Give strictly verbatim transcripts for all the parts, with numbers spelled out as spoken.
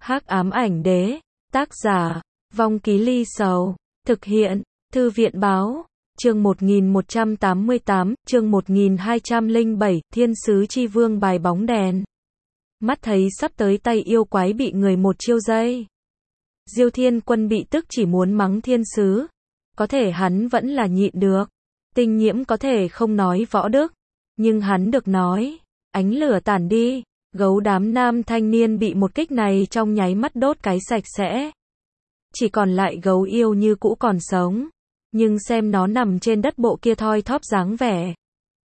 Hắc ám ảnh đế, tác giả, Vong Ký Ly Sầu, thực hiện, Thư viện báo, chương một nghìn một trăm tám mươi tám, chương một nghìn hai trăm lẻ bảy, Thiên sứ chi vương bài bóng đèn. Mắt thấy sắp tới tay yêu quái bị người một chiêu dây. Diêu Thiên Quân bị tức chỉ muốn mắng thiên sứ. Có thể hắn vẫn là nhịn được. Tinh Nhiễm có thể không nói võ đức. Nhưng hắn được nói. Ánh lửa tản đi. Gấu đám nam thanh niên bị một kích này trong nháy mắt đốt cái sạch sẽ. Chỉ còn lại gấu yêu như cũ còn sống. Nhưng xem nó nằm trên đất bộ kia thoi thóp dáng vẻ.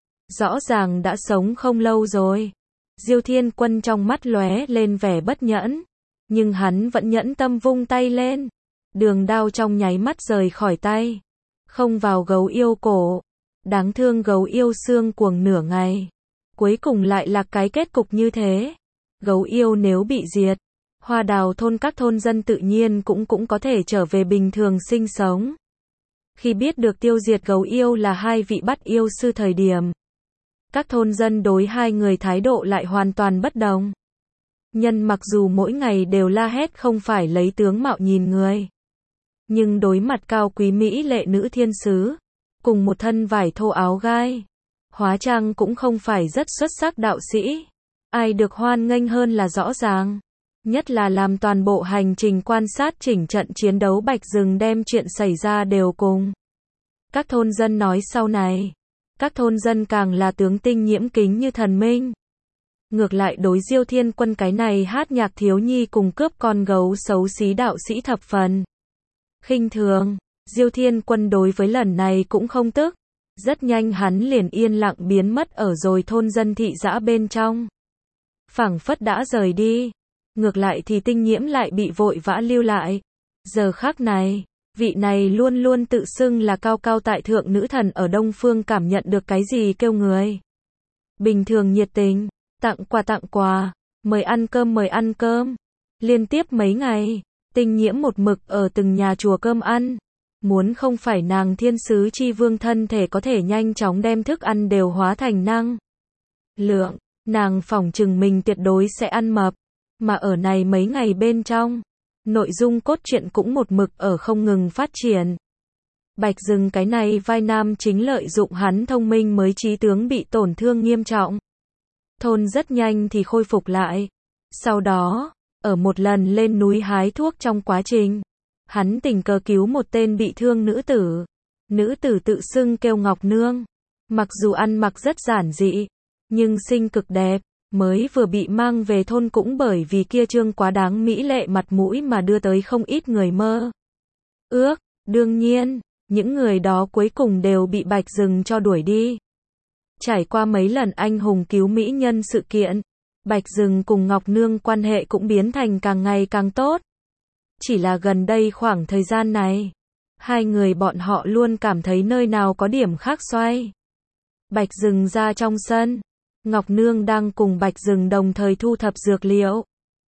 Rõ ràng đã sống không lâu rồi. Diêu Thiên Quân trong mắt lóe lên vẻ bất nhẫn. Nhưng hắn vẫn nhẫn tâm vung tay lên. Đường đao trong nháy mắt rời khỏi tay. Không vào gấu yêu cổ. Đáng thương gấu yêu xương cuồng nửa ngày. Cuối cùng lại là cái kết cục như thế. Gấu yêu nếu bị diệt. Hoa Đào thôn các thôn dân tự nhiên cũng cũng có thể trở về bình thường sinh sống. Khi biết được tiêu diệt gấu yêu là hai vị bắt yêu sư thời điểm. Các thôn dân đối hai người thái độ lại hoàn toàn bất đồng. Nhân mặc dù mỗi ngày đều la hét không phải lấy tướng mạo nhìn người. Nhưng đối mặt cao quý mỹ lệ nữ thiên sứ. Cùng một thân vải thô áo gai. Hóa trang cũng không phải rất xuất sắc đạo sĩ. Ai được hoan nghênh hơn là rõ ràng. Nhất là làm toàn bộ hành trình quan sát chỉnh trận chiến đấu Bạch Rừng đem chuyện xảy ra đều cùng. Các thôn dân nói sau này. Các thôn dân càng là tướng Tinh Nhiễm kính như thần minh. Ngược lại đối Diêu Thiên Quân cái này hát nhạc thiếu nhi cùng cướp con gấu xấu xí đạo sĩ thập phần khinh thường. Diêu Thiên Quân đối với lần này cũng không tức. Rất nhanh hắn liền yên lặng biến mất ở rồi thôn dân thị dã bên trong. Phảng phất đã rời đi. Ngược lại thì Tinh Nhiễm lại bị vội vã lưu lại. Giờ khắc này, vị này luôn luôn tự xưng là cao cao tại thượng nữ thần ở Đông Phương cảm nhận được cái gì kêu người. Bình thường nhiệt tình, tặng quà tặng quà, mời ăn cơm mời ăn cơm. Liên tiếp mấy ngày, Tinh Nhiễm một mực ở từng nhà chùa cơm ăn. Muốn không phải nàng thiên sứ chi vương thân thể có thể nhanh chóng đem thức ăn đều hóa thành năng lượng, nàng phỏng chừng mình tuyệt đối sẽ ăn mập. Mà ở này mấy ngày bên trong, nội dung cốt truyện cũng một mực ở không ngừng phát triển. Bạch Rừng cái này vai nam chính lợi dụng hắn thông minh mới trí tướng bị tổn thương nghiêm trọng. Thôn rất nhanh thì khôi phục lại. Sau đó, ở một lần lên núi hái thuốc trong quá trình, hắn tình cờ cứu một tên bị thương nữ tử. Nữ tử tự xưng kêu Ngọc Nương. Mặc dù ăn mặc rất giản dị, nhưng xinh cực đẹp. Mới vừa bị mang về thôn cũng bởi vì kia trương quá đáng mỹ lệ mặt mũi mà đưa tới không ít người mơ ước. Đương nhiên, những người đó cuối cùng đều bị Bạch Rừng cho đuổi đi. Trải qua mấy lần anh hùng cứu mỹ nhân sự kiện, Bạch Rừng cùng Ngọc Nương quan hệ cũng biến thành càng ngày càng tốt. Chỉ là gần đây khoảng thời gian này, hai người bọn họ luôn cảm thấy nơi nào có điểm khác xoay. Bạch Rừng ra trong sân. Ngọc Nương đang cùng Bạch Rừng đồng thời thu thập dược liệu.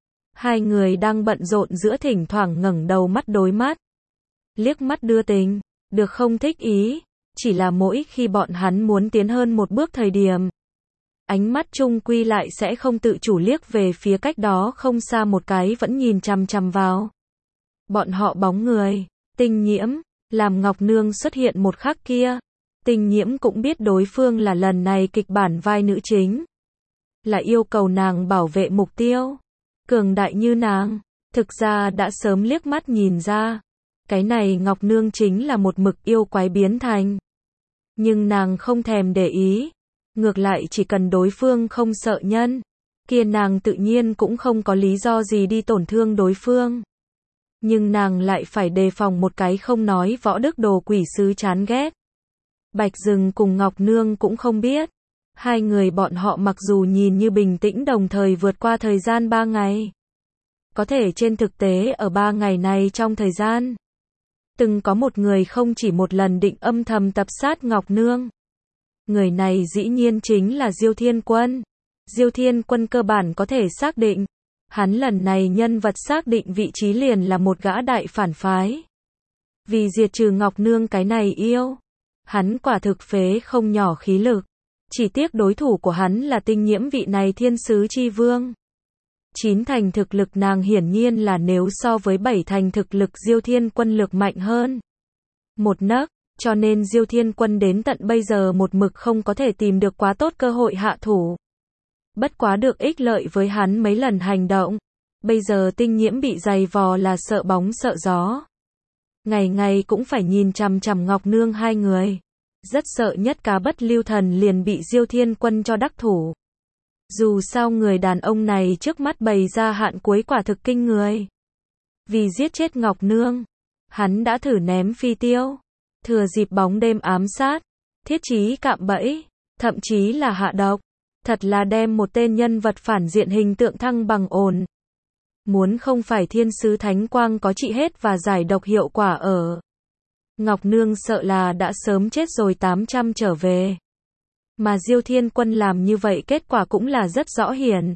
Hai người đang bận rộn giữa thỉnh thoảng ngẩng đầu mắt đối mắt. Liếc mắt đưa tình, được không thích ý. Chỉ là mỗi khi bọn hắn muốn tiến hơn một bước thời điểm. Ánh mắt chung quy lại sẽ không tự chủ liếc về phía cách đó không xa một cái vẫn nhìn chằm chằm vào. Bọn họ bóng người, Tinh Nhiễm, làm Ngọc Nương xuất hiện một khắc kia. Tinh Nhiễm cũng biết đối phương là lần này kịch bản vai nữ chính. Là yêu cầu nàng bảo vệ mục tiêu. Cường đại như nàng. Thực ra đã sớm liếc mắt nhìn ra. Cái này Ngọc Nương chính là một mực yêu quái biến thành. Nhưng nàng không thèm để ý. Ngược lại chỉ cần đối phương không sợ nhân. Kia nàng tự nhiên cũng không có lý do gì đi tổn thương đối phương. Nhưng nàng lại phải đề phòng một cái không nói võ đức đồ quỷ sứ chán ghét. Bạch Rừng cùng Ngọc Nương cũng không biết. Hai người bọn họ mặc dù nhìn như bình tĩnh đồng thời vượt qua thời gian ba ngày. Có thể trên thực tế ở ba ngày này trong thời gian. Từng có một người không chỉ một lần định âm thầm tập sát Ngọc Nương. Người này dĩ nhiên chính là Diêu Thiên Quân. Diêu Thiên Quân cơ bản có thể xác định. Hắn lần này nhân vật xác định vị trí liền là một gã đại phản phái. Vì diệt trừ Ngọc Nương cái này yêu. Hắn quả thực phế không nhỏ khí lực. Chỉ tiếc đối thủ của hắn là Tinh Nhiễm vị này thiên sứ chi vương. Chín thành thực lực nàng hiển nhiên là nếu so với bảy thành thực lực Diêu Thiên Quân lực mạnh hơn một nấc, cho nên Diêu Thiên Quân đến tận bây giờ một mực không có thể tìm được quá tốt cơ hội hạ thủ. Bất quá được ích lợi với hắn mấy lần hành động. Bây giờ Tinh Nhiễm bị giày vò là sợ bóng sợ gió. Ngày ngày cũng phải nhìn chằm chằm Ngọc Nương hai người. Rất sợ nhất cá bất lưu thần liền bị Diêu Thiên Quân cho đắc thủ. Dù sao người đàn ông này trước mắt bày ra hạn cuối quả thực kinh người. Vì giết chết Ngọc Nương, hắn đã thử ném phi tiêu, thừa dịp bóng đêm ám sát, thiết chí cạm bẫy, thậm chí là hạ độc. Thật là đem một tên nhân vật phản diện hình tượng thăng bằng ổn. Muốn không phải thiên sứ thánh quang có trị hết và giải độc hiệu quả ở Ngọc Nương sợ là đã sớm chết rồi tám trăm trở về. Mà Diêu Thiên Quân làm như vậy kết quả cũng là rất rõ hiển.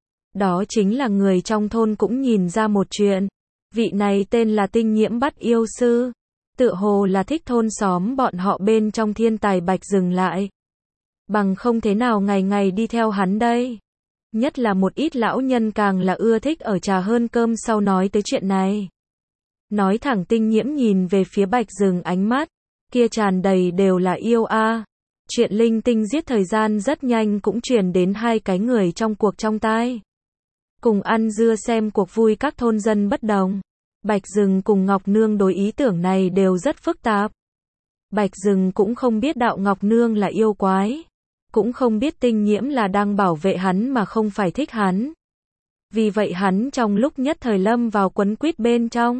Đó chính là người trong thôn cũng nhìn ra một chuyện. Vị này tên là Tinh Nhiễm bắt yêu sư. Tựa hồ là thích thôn xóm bọn họ bên trong thiên tài bạch dừng lại. Bằng không thế nào ngày ngày đi theo hắn đây. Nhất là một ít lão nhân càng là ưa thích ở trà hơn cơm sau nói tới chuyện này. Nói thẳng Tinh Nhiễm nhìn về phía bạch rừng ánh mắt. Kia tràn đầy đều là yêu a. À. Chuyện linh tinh giết thời gian rất nhanh cũng truyền đến hai cái người trong cuộc trong tai. Cùng ăn dưa xem cuộc vui các thôn dân bất đồng. Bạch Dừng cùng Ngọc Nương đối ý tưởng này đều rất phức tạp. Bạch Dừng cũng không biết đạo Ngọc Nương là yêu quái. Cũng không biết Tinh Nhiễm là đang bảo vệ hắn mà không phải thích hắn. Vì vậy hắn trong lúc nhất thời lâm vào quấn quýt bên trong.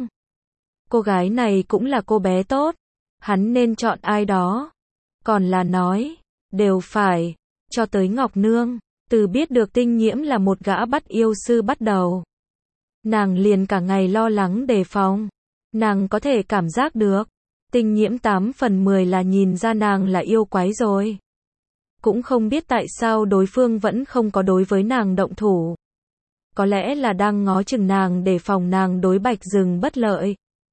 Cô gái này cũng là cô bé tốt. Hắn nên chọn ai đó. Còn là nói, đều phải, cho tới Ngọc Nương, từ biết được Tinh Nhiễm là một gã bắt yêu sư bắt đầu. Nàng liền cả ngày lo lắng đề phòng. Nàng có thể cảm giác được, Tinh Nhiễm tám phần mười là nhìn ra nàng là yêu quái rồi. Cũng không biết tại sao đối phương vẫn không có đối với nàng động thủ. Có lẽ là đang ngó chừng nàng để phòng nàng đối Bạch Dừng bất lợi.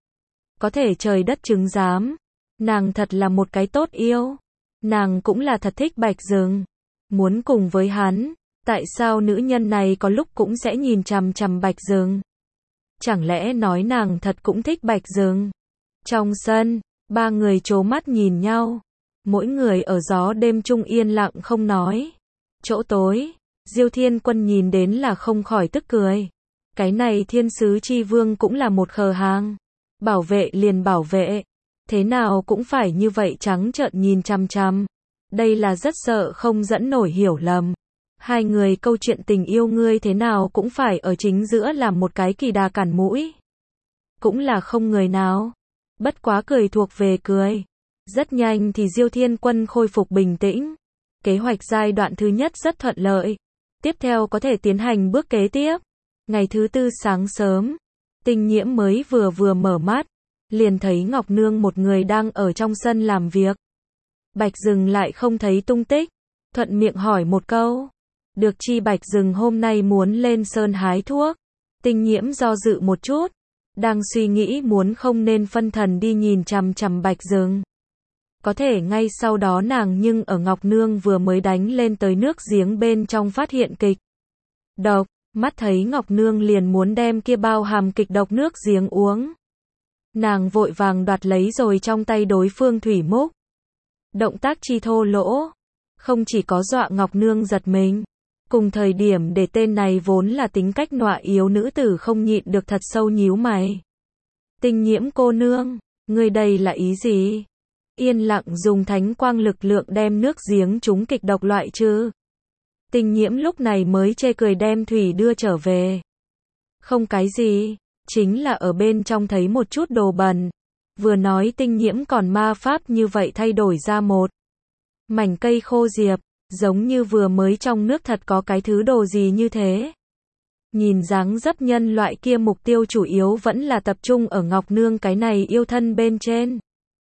Có thể trời đất chứng giám, nàng thật là một cái tốt yêu. Nàng cũng là thật thích Bạch Dừng. Muốn cùng với hắn, tại sao nữ nhân này có lúc cũng sẽ nhìn chằm chằm Bạch Dừng? Chẳng lẽ nói nàng thật cũng thích Bạch Dừng? Trong sân, ba người trố mắt nhìn nhau. Mỗi người ở gió đêm chung yên lặng không nói. Chỗ tối, Diêu Thiên Quân nhìn đến là không khỏi tức cười. Cái này thiên sứ chi vương cũng là một khờ hàng. Bảo vệ liền bảo vệ. Thế nào cũng phải như vậy trắng trợn nhìn chằm chằm. Đây là rất sợ không dẫn nổi hiểu lầm. Hai người câu chuyện tình yêu ngươi thế nào cũng phải ở chính giữa làm một cái kỳ đà cản mũi. Cũng là không người nào. Bất quá cười thuộc về cười. Rất nhanh thì Diêu Thiên Quân khôi phục bình tĩnh. Kế hoạch giai đoạn thứ nhất rất thuận lợi. Tiếp theo có thể tiến hành bước kế tiếp. Ngày thứ tư sáng sớm, Tinh Nhiễm mới vừa vừa mở mắt. Liền thấy Ngọc Nương một người đang ở trong sân làm việc. Bạch Dừng lại không thấy tung tích. Thuận miệng hỏi một câu. Được chi Bạch Dừng hôm nay muốn lên sơn hái thuốc. Tinh Nhiễm do dự một chút. Đang suy nghĩ muốn không nên phân thần đi nhìn chằm chằm Bạch Dừng. Có thể ngay sau đó nàng nhưng ở Ngọc Nương vừa mới đánh lên tới nước giếng bên trong phát hiện kịch độc. Mắt thấy Ngọc Nương liền muốn đem kia bao hàm kịch độc nước giếng uống. Nàng vội vàng đoạt lấy rồi trong tay đối phương thủy múc. Động tác chi thô lỗ. Không chỉ có dọa Ngọc Nương giật mình. Cùng thời điểm để tên này vốn là tính cách nọa yếu nữ tử không nhịn được thật sâu nhíu mày. Tinh Nhiễm cô nương, ngươi đây là ý gì? Yên lặng dùng thánh quang lực lượng đem nước giếng trúng kịch độc loại trừ. Tinh Nhiễm lúc này mới chê cười đem thủy đưa trở về. Không cái gì, chính là ở bên trong thấy một chút đồ bẩn. Vừa nói Tinh Nhiễm còn ma pháp như vậy thay đổi ra một mảnh cây khô diệp, giống như vừa mới trong nước thật có cái thứ đồ gì như thế. Nhìn dáng dấp nhân loại kia mục tiêu chủ yếu vẫn là tập trung ở Ngọc Nương cái này yêu thân bên trên.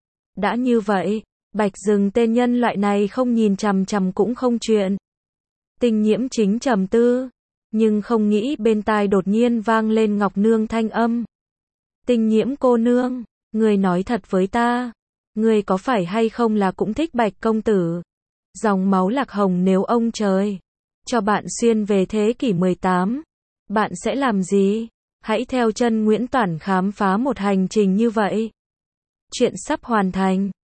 Đã như vậy, Bạch Dừng tên nhân loại này không nhìn chằm chằm cũng không chuyện. Tinh Nhiễm chính trầm tư, nhưng không nghĩ bên tai đột nhiên vang lên Ngọc Nương thanh âm. Tinh Nhiễm cô nương, người nói thật với ta, người có phải hay không là cũng thích Bạch công tử? Dòng máu lạc hồng nếu ông trời cho bạn xuyên về thế kỷ mười tám, Bạn sẽ làm gì? Hãy theo chân Nguyễn Toản khám phá một hành trình như vậy. Chuyện sắp hoàn thành.